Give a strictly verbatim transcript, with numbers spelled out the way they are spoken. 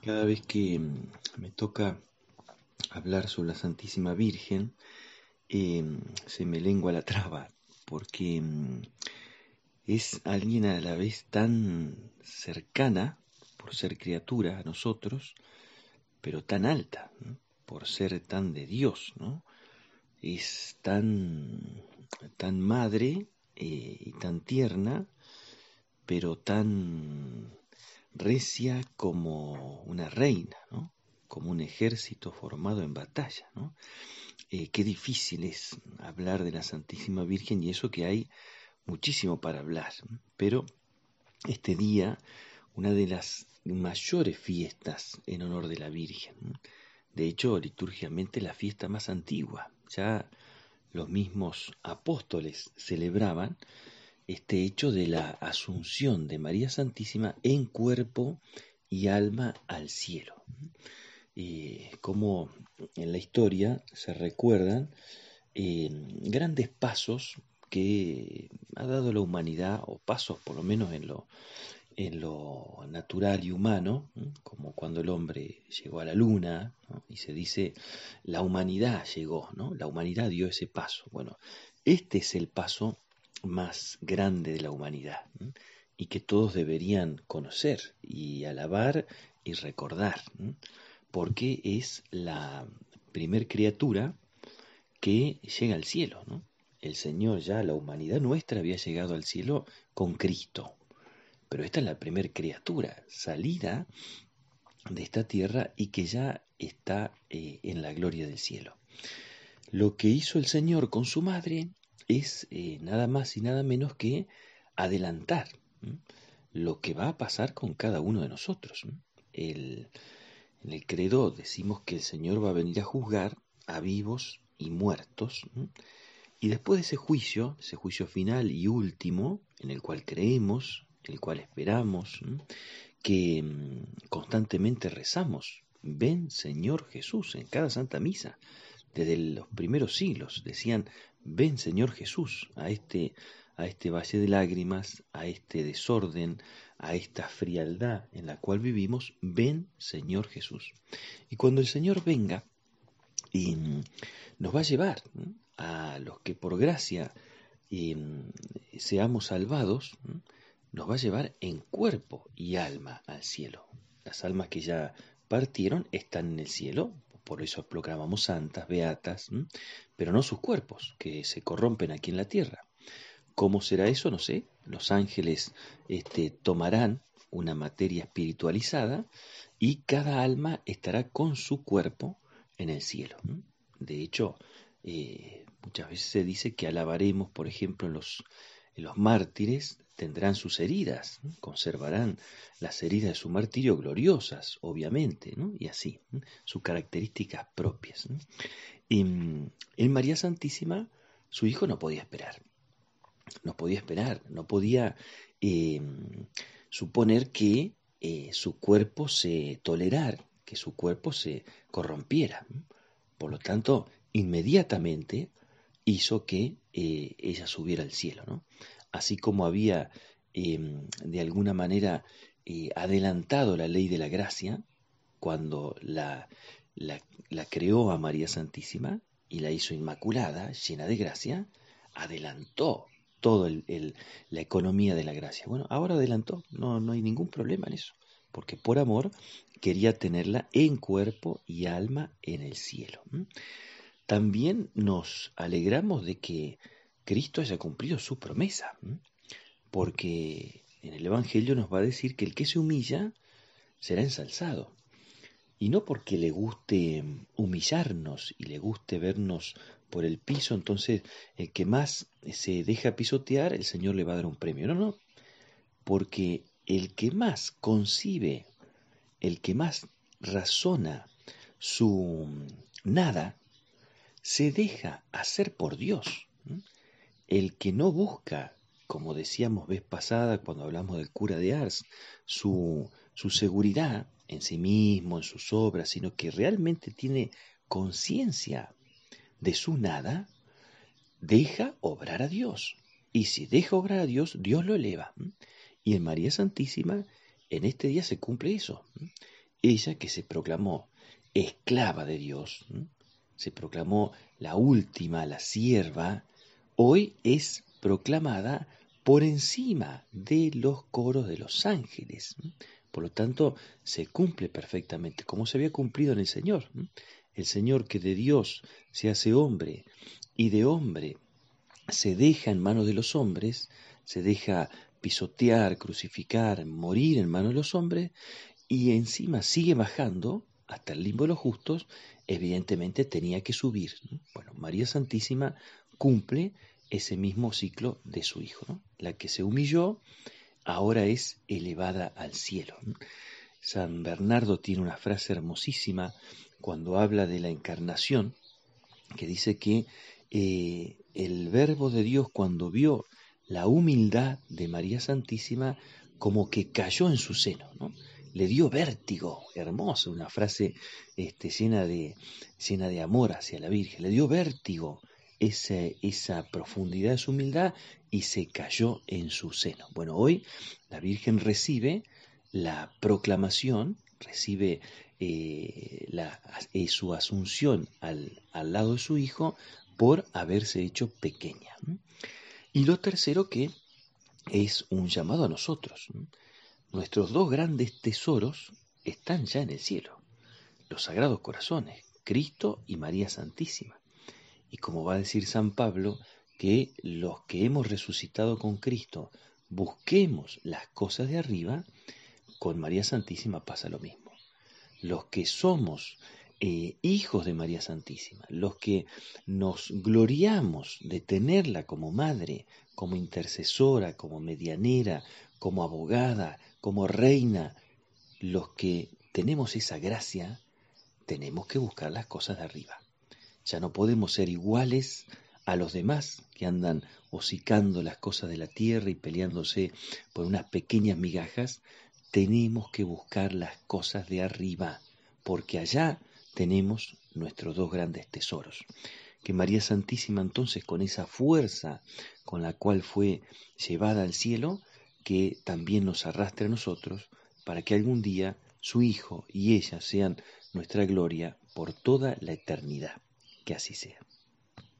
Cada vez que mm, me toca hablar sobre la Santísima Virgen, eh, se me lengua la traba, porque mm, es alguien a la vez tan cercana por ser criatura a nosotros, pero tan alta, ¿no? Por ser tan de Dios, ¿no? Es tan, tan madre eh, y tan tierna, pero tan recia como una reina, ¿no? Como un ejército formado en batalla, ¿no? Eh, qué difícil es hablar de la Santísima Virgen y eso que hay muchísimo para hablar, ¿no? Pero este día, una de las mayores fiestas en honor de la Virgen, ¿no? De hecho, litúrgicamente la fiesta más antigua, ya los mismos apóstoles celebraban este hecho de la asunción de María Santísima en cuerpo y alma al cielo. Y como en la historia se recuerdan eh, grandes pasos que ha dado la humanidad, o pasos por lo menos en lo, en lo natural y humano, ¿no? Como cuando el hombre llegó a la luna, ¿no? Y se dice la humanidad llegó, ¿no? La humanidad dio ese paso. Bueno, este es el paso más grande de la humanidad, ¿no? Y que todos deberían conocer y alabar y recordar, ¿no? Porque es la primer criatura que llega al cielo, ¿no? El Señor ya, la humanidad nuestra había llegado al cielo con Cristo, pero esta es la primer criatura salida de esta tierra y que ya está eh, en la gloria del cielo. Lo que hizo el Señor con su madre es eh, nada más y nada menos que adelantar, ¿m? Lo que va a pasar con cada uno de nosotros. ¿M? El, en el credo decimos que el Señor va a venir a juzgar a vivos y muertos, ¿m? Y después de ese juicio, ese juicio final y último, en el cual creemos, el cual esperamos, ¿m? que mm, constantemente rezamos, ven Señor Jesús, en cada Santa Misa, desde los primeros siglos, decían, ven Señor Jesús a este, a este valle de lágrimas, a este desorden, a esta frialdad en la cual vivimos, ven Señor Jesús. Y cuando el Señor venga, y mm, nos va a llevar ¿m? A los que por gracia y, mm, seamos salvados, ¿m? Nos va a llevar en cuerpo y alma al cielo. Las almas que ya partieron están en el cielo, por eso proclamamos santas, beatas, ¿m? Pero no sus cuerpos, que se corrompen aquí en la tierra. ¿Cómo será eso? No sé. Los ángeles este, tomarán una materia espiritualizada y cada alma estará con su cuerpo en el cielo. ¿m? De hecho, eh, muchas veces se dice que alabaremos, por ejemplo, en los, en los mártires, tendrán sus heridas, ¿no? Conservarán las heridas de su martirio gloriosas, obviamente, ¿no? Y así, ¿no? Sus características propias, ¿no? Y mm, en María Santísima, su hijo no podía esperar, no podía esperar, no podía eh, suponer que eh, su cuerpo se tolerara, que su cuerpo se corrompiera. Por lo tanto, inmediatamente hizo que eh, ella subiera al cielo, ¿no? Así como había eh, de alguna manera eh, adelantado la ley de la gracia cuando la, la, la creó a María Santísima y la hizo inmaculada, llena de gracia, adelantó toda la economía de la gracia. Bueno, ahora adelantó, no, no hay ningún problema en eso, porque por amor quería tenerla en cuerpo y alma en el cielo. ¿m? También nos alegramos de que Cristo haya cumplido su promesa, ¿m? Porque en el Evangelio nos va a decir que el que se humilla será ensalzado. Y no porque le guste humillarnos y le guste vernos por el piso, entonces el que más se deja pisotear, el Señor le va a dar un premio. No, no, porque el que más concibe, el que más razona su nada, se deja hacer por Dios. El que no busca, como decíamos vez pasada cuando hablamos del cura de Ars, su, su seguridad en sí mismo, en sus obras, sino que realmente tiene conciencia de su nada, deja obrar a Dios. Y si deja obrar a Dios, Dios lo eleva. Y en María Santísima, en este día se cumple eso. ella que se proclamó esclava de Dios, ¿m? Se proclamó la última, la sierva, hoy es proclamada por encima de los coros de los ángeles. ¿m? Por lo tanto, se cumple perfectamente, como se había cumplido en el Señor. ¿m? El Señor que de Dios se hace hombre y de hombre se deja en manos de los hombres, se deja pisotear, crucificar, morir en manos de los hombres, y encima sigue bajando hasta el limbo de los justos, evidentemente tenía que subir, ¿no? Bueno, María Santísima cumple ese mismo ciclo de su Hijo, ¿no? La que se humilló ahora es elevada al cielo, ¿no? San Bernardo tiene una frase hermosísima cuando habla de la encarnación, que dice que eh, el Verbo de Dios, cuando vio la humildad de María Santísima, como que cayó en su seno, ¿no? Le dio vértigo, hermosa, una frase este, llena, de, llena de amor hacia la Virgen, le dio vértigo esa, esa profundidad de su humildad y se cayó en su seno. Bueno, hoy la Virgen recibe la proclamación, recibe eh, la, eh, su asunción al, al lado de su Hijo por haberse hecho pequeña. Y lo tercero que es un llamado a nosotros. Nuestros dos grandes tesoros están ya en el cielo, los sagrados corazones, Cristo y María Santísima. Y como va a decir San Pablo, que los que hemos resucitado con Cristo busquemos las cosas de arriba, con María Santísima pasa lo mismo. Los que somos eh, hijos de María Santísima, los que nos gloriamos de tenerla como madre, como intercesora, como medianera, como abogada, como reina, los que tenemos esa gracia, tenemos que buscar las cosas de arriba. Ya no podemos ser iguales a los demás que andan hocicando las cosas de la tierra y peleándose por unas pequeñas migajas. Tenemos que buscar las cosas de arriba, porque allá tenemos nuestros dos grandes tesoros. Que María Santísima entonces, con esa fuerza con la cual fue llevada al cielo, que también nos arrastre a nosotros, para que algún día su Hijo y ella sean nuestra gloria por toda la eternidad. Que así sea.